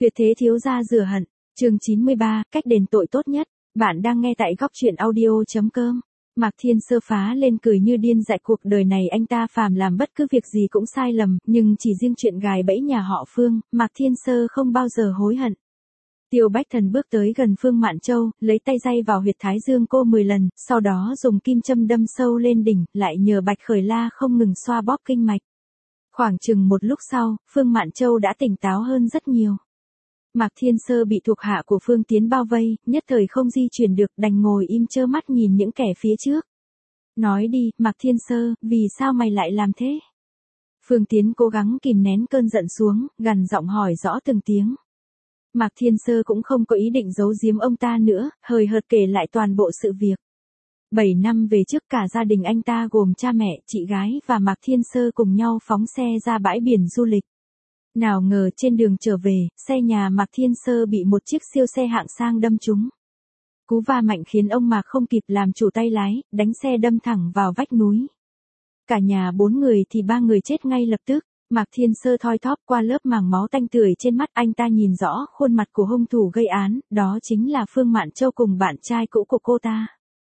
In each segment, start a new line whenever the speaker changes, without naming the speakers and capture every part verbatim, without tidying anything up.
Tuyệt thế thiếu gia rửa hận, chương chín mươi ba, cách đền tội tốt nhất. Bạn đang nghe tại góc truyện audio.com. Mạc Thiên Sơ phá lên cười như điên, dại cuộc đời này anh ta phàm làm bất cứ việc gì cũng sai lầm, nhưng chỉ riêng chuyện gài bẫy nhà họ Phương, Mạc Thiên Sơ không bao giờ hối hận. Tiêu Bách Thần bước tới gần Phương Mạn Châu, lấy tay day vào huyệt thái dương cô mười lần, sau đó dùng kim châm đâm sâu lên đỉnh, lại nhờ Bạch Khởi La không ngừng xoa bóp kinh mạch. Khoảng chừng một lúc sau, Phương Mạn Châu đã tỉnh táo hơn rất nhiều. Mạc Thiên Sơ bị thuộc hạ của Phương Tiến bao vây, nhất thời không di chuyển được, đành ngồi im trơ mắt nhìn những kẻ phía trước. Nói đi, Mạc Thiên Sơ, vì sao mày lại làm thế? Phương Tiến cố gắng kìm nén cơn giận xuống, gằn giọng hỏi rõ từng tiếng. Mạc Thiên Sơ cũng không có ý định giấu giếm ông ta nữa, hời hợt kể lại toàn bộ sự việc. Bảy năm về trước, cả gia đình anh ta gồm cha mẹ, chị gái và Mạc Thiên Sơ cùng nhau phóng xe ra bãi biển du lịch. Nào ngờ trên đường trở về, xe nhà Mạc Thiên Sơ bị một chiếc siêu xe hạng sang đâm trúng. Cú va mạnh khiến ông Mạc không kịp làm chủ tay lái, đánh xe đâm thẳng vào vách núi. Cả nhà bốn người thì ba người chết ngay lập tức. Mạc Thiên Sơ thoi thóp qua lớp màng máu tanh tưởi trên mắt, anh ta nhìn rõ khuôn mặt của hung thủ gây án, đó chính là Phương Mạn Châu cùng bạn trai cũ của cô ta.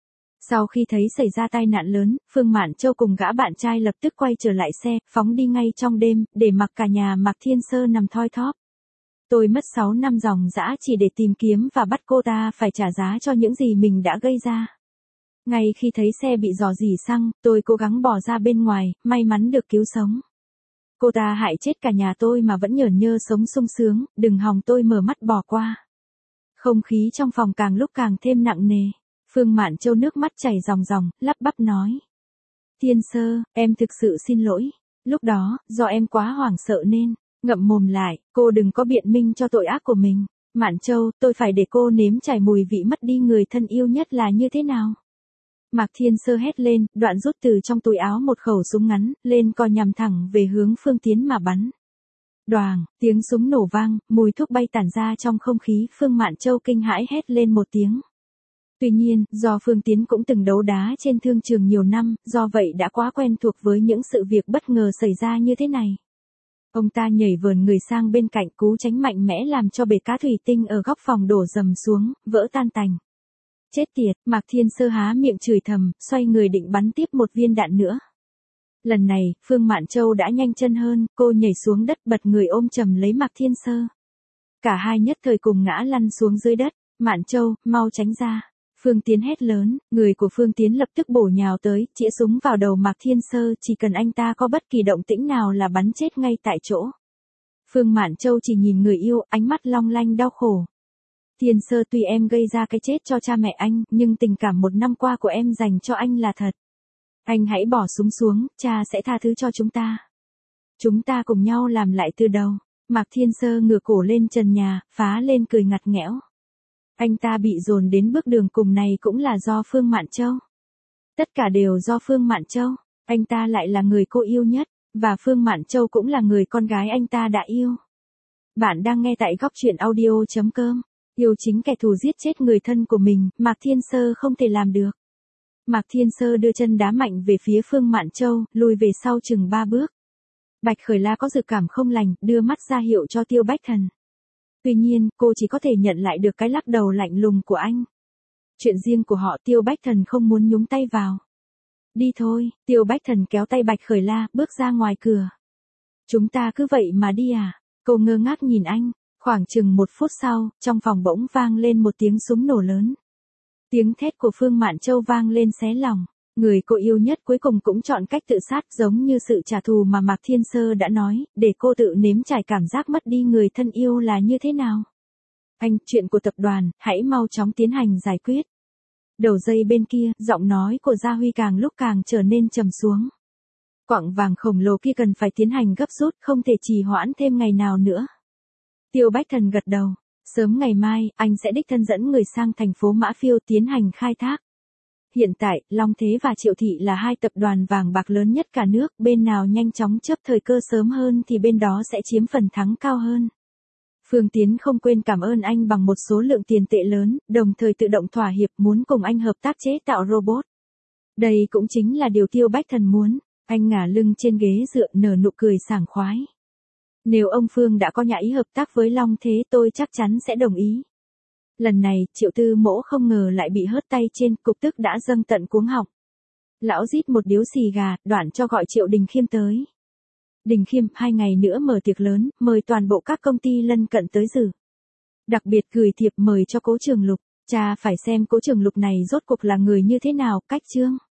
Sau khi thấy xảy ra tai nạn lớn, Phương Mạn Châu cùng gã bạn trai lập tức quay trở lại xe, phóng đi ngay trong đêm, để mặc cả nhà Mạc Thiên Sơ nằm thoi thóp. Tôi mất sáu năm ròng rã chỉ để tìm kiếm và bắt cô ta phải trả giá cho những gì mình đã gây ra. Ngay khi thấy xe bị rò rỉ xăng, tôi cố gắng bỏ ra bên ngoài, may mắn được cứu sống. Cô ta hại chết cả nhà tôi mà vẫn nhởn nhơ sống sung sướng, đừng hòng tôi mở mắt bỏ qua. Không khí trong phòng càng lúc càng thêm nặng nề. Phương Mạn Châu nước mắt chảy ròng ròng, lắp bắp nói. Thiên Sơ, em thực sự xin lỗi. Lúc đó, do em quá hoảng sợ nên, ngậm mồm lại, cô đừng có biện minh cho tội ác của mình. Mạn Châu, tôi phải để cô nếm trải mùi vị mất đi người thân yêu nhất là như thế nào. Mạc Thiên Sơ hét lên, đoạn rút từ trong túi áo một khẩu súng ngắn, lên cò nhằm thẳng về hướng Phương Tiến mà bắn. Đoàng, tiếng súng nổ vang, mùi thuốc bay tản ra trong không khí, Phương Mạn Châu kinh hãi hét lên một tiếng. Tuy nhiên, do Phương Tiến cũng từng đấu đá trên thương trường nhiều năm, do vậy đã quá quen thuộc với những sự việc bất ngờ xảy ra như thế này. Ông ta nhảy vờn người sang bên cạnh, cú tránh mạnh mẽ làm cho bể cá thủy tinh ở góc phòng đổ dầm xuống, vỡ tan tành. Chết tiệt, Mạc Thiên Sơ há miệng chửi thầm, xoay người định bắn tiếp một viên đạn nữa. Lần này, Phương Mạn Châu đã nhanh chân hơn, cô nhảy xuống đất bật người ôm chầm lấy Mạc Thiên Sơ. Cả hai nhất thời cùng ngã lăn xuống dưới đất. Mạn Châu, mau tránh ra. Phương Tiến hét lớn, người của Phương Tiến lập tức bổ nhào tới, chĩa súng vào đầu Mạc Thiên Sơ, chỉ cần anh ta có bất kỳ động tĩnh nào là bắn chết ngay tại chỗ. Phương Mạn Châu chỉ nhìn người yêu, ánh mắt long lanh đau khổ. Thiên Sơ, tuy em gây ra cái chết cho cha mẹ anh, nhưng tình cảm một năm qua của em dành cho anh là thật. Anh hãy bỏ súng xuống, cha sẽ tha thứ cho chúng ta. Chúng ta cùng nhau làm lại từ đầu. Mạc Thiên Sơ ngửa cổ lên trần nhà, phá lên cười ngặt nghẽo. Anh ta bị dồn đến bước đường cùng này cũng là do Phương Mạn Châu. Tất cả đều do Phương Mạn Châu. Anh ta lại là người cô yêu nhất, và Phương Mạn Châu cũng là người con gái anh ta đã yêu. Bạn đang nghe tại góc truyện audio.com. Yêu chính kẻ thù giết chết người thân của mình, Mạc Thiên Sơ không thể làm được. Mạc Thiên Sơ đưa chân đá mạnh về phía Phương Mạn Châu, lùi về sau chừng ba bước. Bạch Khởi La có dự cảm không lành, đưa mắt ra hiệu cho Tiêu Bách Thần. Tuy nhiên, cô chỉ có thể nhận lại được cái lắc đầu lạnh lùng của anh. Chuyện riêng của họ, Tiêu Bách Thần không muốn nhúng tay vào. Đi thôi, Tiêu Bách Thần kéo tay Bạch Khởi La, bước ra ngoài cửa. Chúng ta cứ vậy mà đi à? Cô ngơ ngác nhìn anh. Khoảng chừng một phút sau, trong phòng bỗng vang lên một tiếng súng nổ lớn. Tiếng thét của Phương Mạn Châu vang lên xé lòng. Người cô yêu nhất cuối cùng cũng chọn cách tự sát, giống như sự trả thù mà Mạc Thiên Sơ đã nói, để cô tự nếm trải cảm giác mất đi người thân yêu là như thế nào. Anh, chuyện của tập đoàn, hãy mau chóng tiến hành giải quyết. Đầu dây bên kia, giọng nói của Gia Huy càng lúc càng trở nên trầm xuống. Quặng vàng khổng lồ kia cần phải tiến hành gấp rút, không thể trì hoãn thêm ngày nào nữa. Tiêu Bách Thần gật đầu. Sớm ngày mai, anh sẽ đích thân dẫn người sang thành phố Mã Phiêu tiến hành khai thác. Hiện tại, Long Thế và Triệu Thị là hai tập đoàn vàng bạc lớn nhất cả nước, bên nào nhanh chóng chớp thời cơ sớm hơn thì bên đó sẽ chiếm phần thắng cao hơn. Phương Tiến không quên cảm ơn anh bằng một số lượng tiền tệ lớn, đồng thời tự động thỏa hiệp muốn cùng anh hợp tác chế tạo robot. Đây cũng chính là điều Tiêu Bách Thần muốn. Anh ngả lưng trên ghế dựa nở nụ cười sảng khoái. Nếu ông Phương đã có nhà ý hợp tác với Long Thế tôi chắc chắn sẽ đồng ý. Lần này, Triệu Tư Mỗ không ngờ lại bị hớt tay trên, cục tức đã dâng tận cuống họng. Lão rít một điếu xì gà, đoạn cho gọi Triệu Đình Khiêm tới. Đình Khiêm, hai ngày nữa mở tiệc lớn, mời toàn bộ các công ty lân cận tới dự. Đặc biệt gửi thiệp mời cho Cố Trường Lục, cha phải xem Cố Trường Lục này rốt cuộc là người như thế nào, cách chương.